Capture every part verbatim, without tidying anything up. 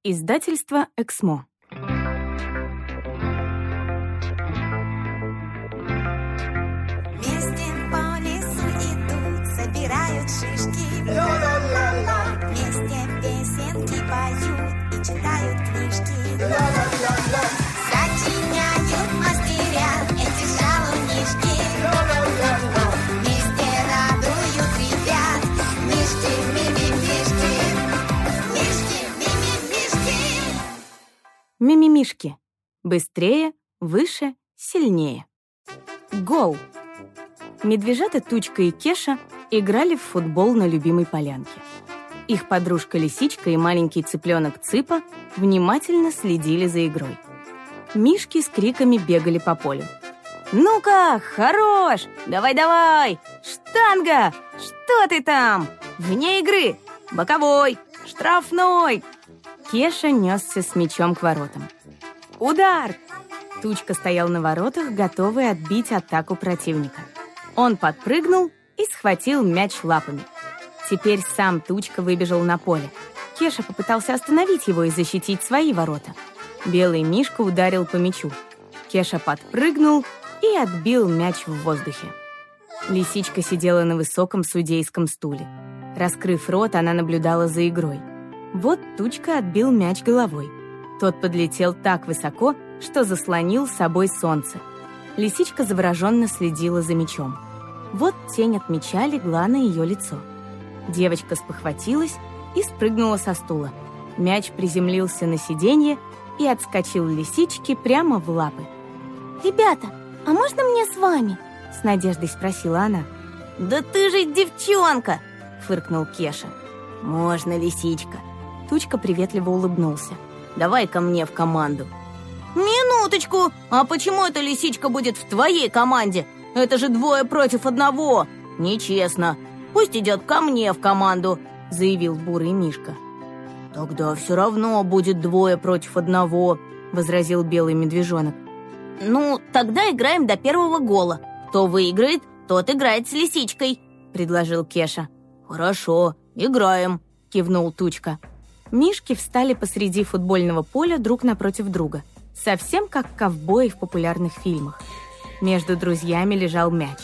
Издательство «Эксмо». Вместе по лесу идут, собирают шишки. Ла-ла-ла-ла. Вместе песенки поют и читают книжки. Ла-ла-ла-ла. Сочиняют мастеря эти шалунишки. Ла-ла-ла-ла. Вместе радуют ребят. Мишки, ми-ми-мишки. Мишки, ми-ми-мишки. Мимимишки. Быстрее, выше, сильнее. Гол! Медвежата Тучка и Кеша играли в футбол на любимой полянке. Их подружка Лисичка и маленький цыпленок Цыпа внимательно следили за игрой. Мишки с криками бегали по полю. «Ну-ка, хорош! Давай-давай! Штанга! Что ты там? Вне игры! Боковой! Штрафной!» Кеша несся с мячом к воротам. «Удар!» Тучка стоял на воротах, готовый отбить атаку противника. Он подпрыгнул и схватил мяч лапами. Теперь сам Тучка выбежал на поле. Кеша попытался остановить его и защитить свои ворота. Белый мишка ударил по мячу. Кеша подпрыгнул и отбил мяч в воздухе. Лисичка сидела на высоком судейском стуле. Раскрыв рот, она наблюдала за игрой. Вот Тучка отбил мяч головой. Тот подлетел так высоко, что заслонил собой солнце. Лисичка завороженно следила за мячом. Вот тень от мяча легла на ее лицо. Девочка спохватилась и спрыгнула со стула. Мяч приземлился на сиденье и отскочил лисичке прямо в лапы. «Ребята, а можно мне с вами?» — с надеждой спросила она. «Да ты же девчонка!» — фыркнул Кеша. «Можно, Лисичка». Тучка приветливо улыбнулся. «Давай ко мне в команду». «Минуточку! А почему эта Лисичка будет в твоей команде? Это же двое против одного! Нечестно! Пусть идет ко мне в команду!» — заявил бурый мишка. «Тогда все равно будет двое против одного», — возразил белый медвежонок. «Ну, тогда играем до первого гола. Кто выиграет, тот играет с Лисичкой», — предложил Кеша. «Хорошо, играем», — кивнул Тучка. Мишки встали посреди футбольного поля друг напротив друга, совсем как ковбои в популярных фильмах. Между друзьями лежал мяч.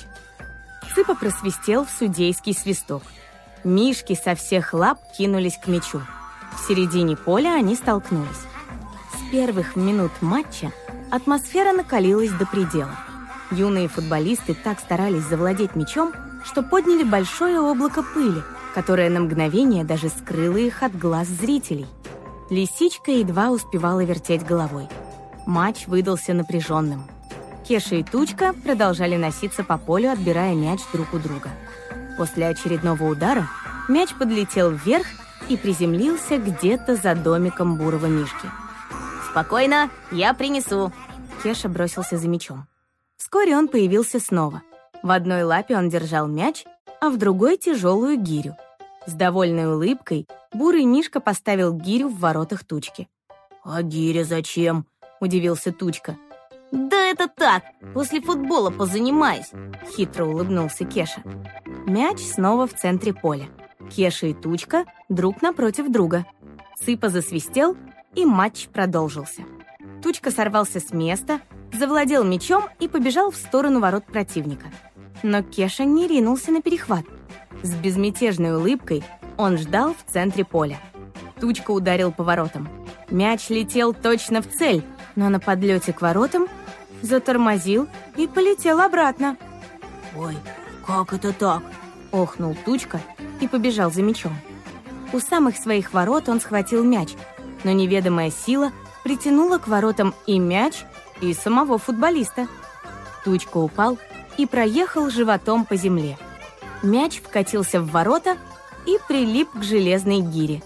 Цыпа просвистел в судейский свисток. Мишки со всех лап кинулись к мячу. В середине поля они столкнулись. С первых минут матча атмосфера накалилась до предела. Юные футболисты так старались завладеть мячом, что подняли большое облако пыли, которое на мгновение даже скрыло их от глаз зрителей. Лисичка едва успевала вертеть головой. Матч выдался напряженным. Кеша и Тучка продолжали носиться по полю, отбирая мяч друг у друга. После очередного удара мяч подлетел вверх и приземлился где-то за домиком бурого мишки. «Спокойно, я принесу!» Кеша бросился за мячом. Вскоре он появился снова. В одной лапе он держал мяч, а в другой — тяжелую гирю. С довольной улыбкой бурый мишка поставил гирю в воротах Тучки. «А гиря зачем?» — удивился Тучка. «Да это так, после футбола позанимаюсь», — хитро улыбнулся Кеша. Мяч снова в центре поля. Кеша и Тучка друг напротив друга. Цыпа засвистел, и матч продолжился. Тучка сорвался с места, завладел мячом и побежал в сторону ворот противника. Но Кеша не ринулся на перехват. С безмятежной улыбкой он ждал в центре поля. Тучка ударил по воротам. Мяч летел точно в цель, но на подлете к воротам затормозил и полетел обратно. «Ой, как это так?» — охнул Тучка и побежал за мячом. У самых своих ворот он схватил мяч, но неведомая сила притянула к воротам и мяч, и самого футболиста. Тучка упал и проехал животом по земле. Мяч вкатился в ворота и прилип к железной гире.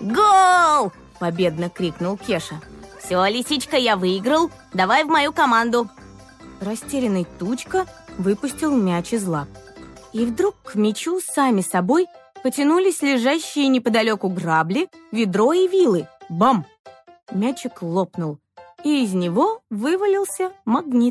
«Гол!» — победно крикнул Кеша. «Все, Лисичка, я выиграл. Давай в мою команду». Растерянный Тучка выпустил мяч из лап. И вдруг к мячу сами собой потянулись лежащие неподалеку грабли, ведро и вилы. Бам! Мячик лопнул, и из него вывалился магнит.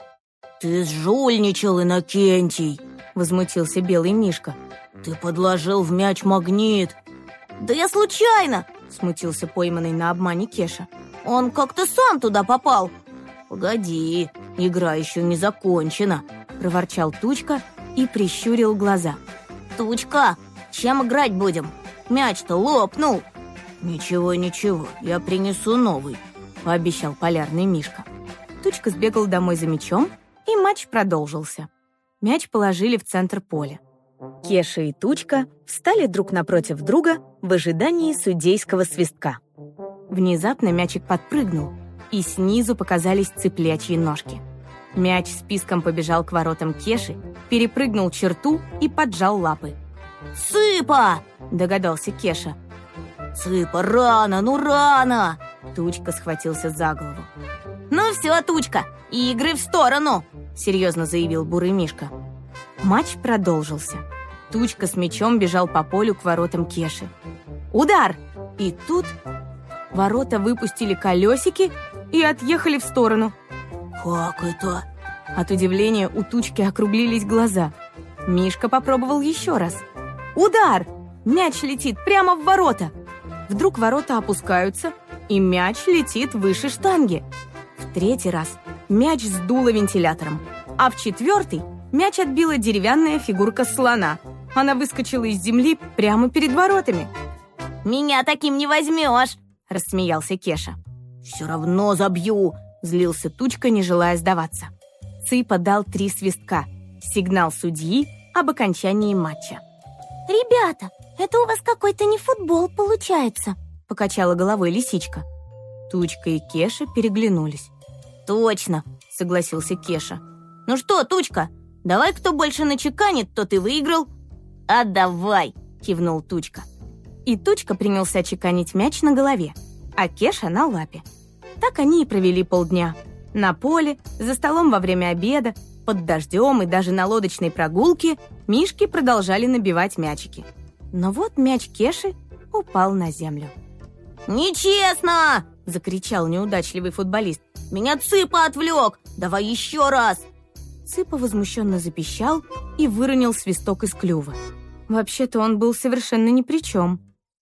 «Ты сжульничал, Иннокентий!» — возмутился белый мишка. «Ты подложил в мяч магнит!» «Да я случайно! смутился пойманный на обмане Кеша. «Он как-то сам туда попал». «Погоди, игра еще не закончена», — проворчал Тучка и прищурил глаза. «Тучка, чем играть будем? Мяч-то лопнул». «Ничего, ничего, я принесу новый», — пообещал полярный Мишка. Тучка сбегал домой за мячом, и матч продолжился. Мяч положили в центр поля. Кеша и Тучка встали друг напротив друга в ожидании судейского свистка. Внезапно мячик подпрыгнул, и снизу показались цыплячьи ножки. Мяч с писком побежал к воротам Кеши, перепрыгнул черту и поджал лапы. «Цыпа!» — догадался Кеша. «Цыпа, рано, ну рано!» Тучка схватился за голову. «Ну все, Тучка, игры в сторону!» — серьезно заявил бурый Мишка. Матч продолжился. Тучка с мячом бежал по полю к воротам Кеши. Удар! И тут ворота выпустили колесики и отъехали в сторону. «Как это?» От удивления у Тучки округлились глаза. Мишка попробовал еще раз. Удар! Мяч летит прямо в ворота. Вдруг ворота опускаются, и мяч летит выше штанги. В третий раз мяч сдуло вентилятором, а в четвертый мяч отбила деревянная фигурка слона. Она выскочила из земли прямо перед воротами. «Меня таким не возьмешь!» — рассмеялся Кеша. «Все равно забью!» — злился Тучка, не желая сдаваться. Цыпа дал три свистка. Сигнал судьи об окончании матча. «Ребята, это у вас какой-то не футбол получается!» — покачала головой лисичка. Тучка и Кеша переглянулись. «Точно!» — согласился Кеша. «Ну что, Тучка, давай кто больше начеканит, тот и выиграл». «А давай!» — кивнул Тучка. И Тучка принялся чеканить мяч на голове, а Кеша на лапе. Так они и провели полдня. На поле, за столом во время обеда, под дождем и даже на лодочной прогулке мишки продолжали набивать мячики. Но вот мяч Кеши упал на землю. «Нечестно!» — закричал неудачливый футболист. «Меня Цыпа отвлек! Давай еще раз!» Цыпа возмущенно запищал и выронил свисток из клюва. Вообще-то он был совершенно ни при чем.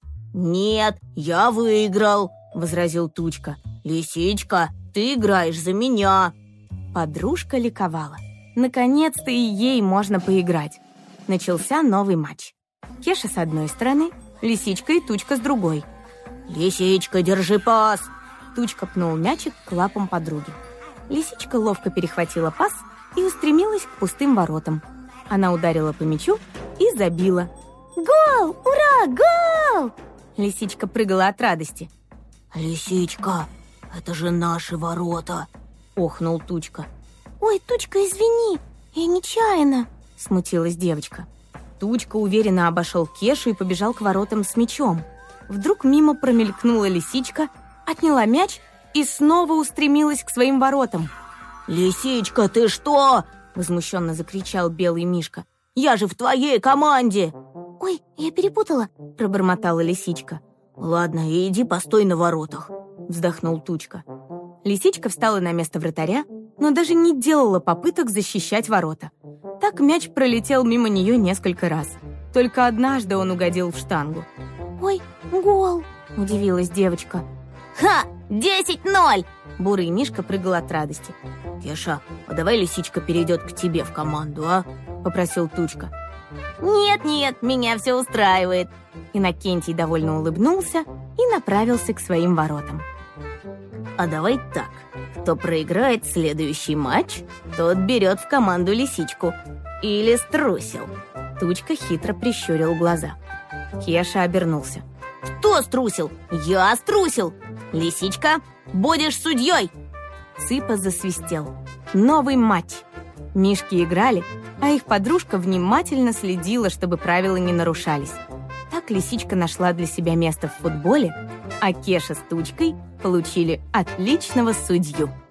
«Нет, я выиграл!» — возразил Тучка. «Лисичка, ты играешь за меня!» Подружка ликовала. Наконец-то и ей можно поиграть. Начался новый матч. Кеша с одной стороны, Лисичка и Тучка с другой. «Лисичка, держи пас!» Тучка пнул мячик к лапам подруги. Лисичка ловко перехватила пас и устремилась к пустым воротам. Она ударила по мячу и забила. «Гол! Ура! Гол!» Лисичка прыгала от радости. «Лисичка, это же наши ворота!» — охнул Тучка. «Ой, Тучка, извини, я нечаянно!» — смутилась девочка. Тучка уверенно обошел Кешу и побежал к воротам с мячом. Вдруг мимо промелькнула лисичка, отняла мяч и снова устремилась к своим воротам. «Лисичка, ты что?» — возмущенно закричал белый Мишка. «Я же в твоей команде!» «Ой, я перепутала!» — пробормотала лисичка. «Ладно, иди постой на воротах!» — вздохнул Тучка. Лисичка встала на место вратаря, но даже не делала попыток защищать ворота. Так мяч пролетел мимо нее несколько раз. Только однажды он угодил в штангу. «Ой, гол!» — удивилась девочка. «Ха! Десять ноль!» Бурый Мишка прыгал от радости. «Кеша, а давай лисичка перейдет к тебе в команду, а?» — попросил Тучка. «Нет-нет, меня все устраивает!» Иннокентий довольно улыбнулся и направился к своим воротам. «А давай так, кто проиграет следующий матч, тот берет в команду лисичку. Или струсил?» Тучка хитро прищурил глаза. Кеша обернулся. «Кто струсил? Я струсил! Лисичка, будешь судьей!» Цыпа засвистел. Новый матч. Мишки играли, а их подружка внимательно следила, чтобы правила не нарушались. Так лисичка нашла для себя место в футболе, а Кеша с Тучкой получили отличного судью.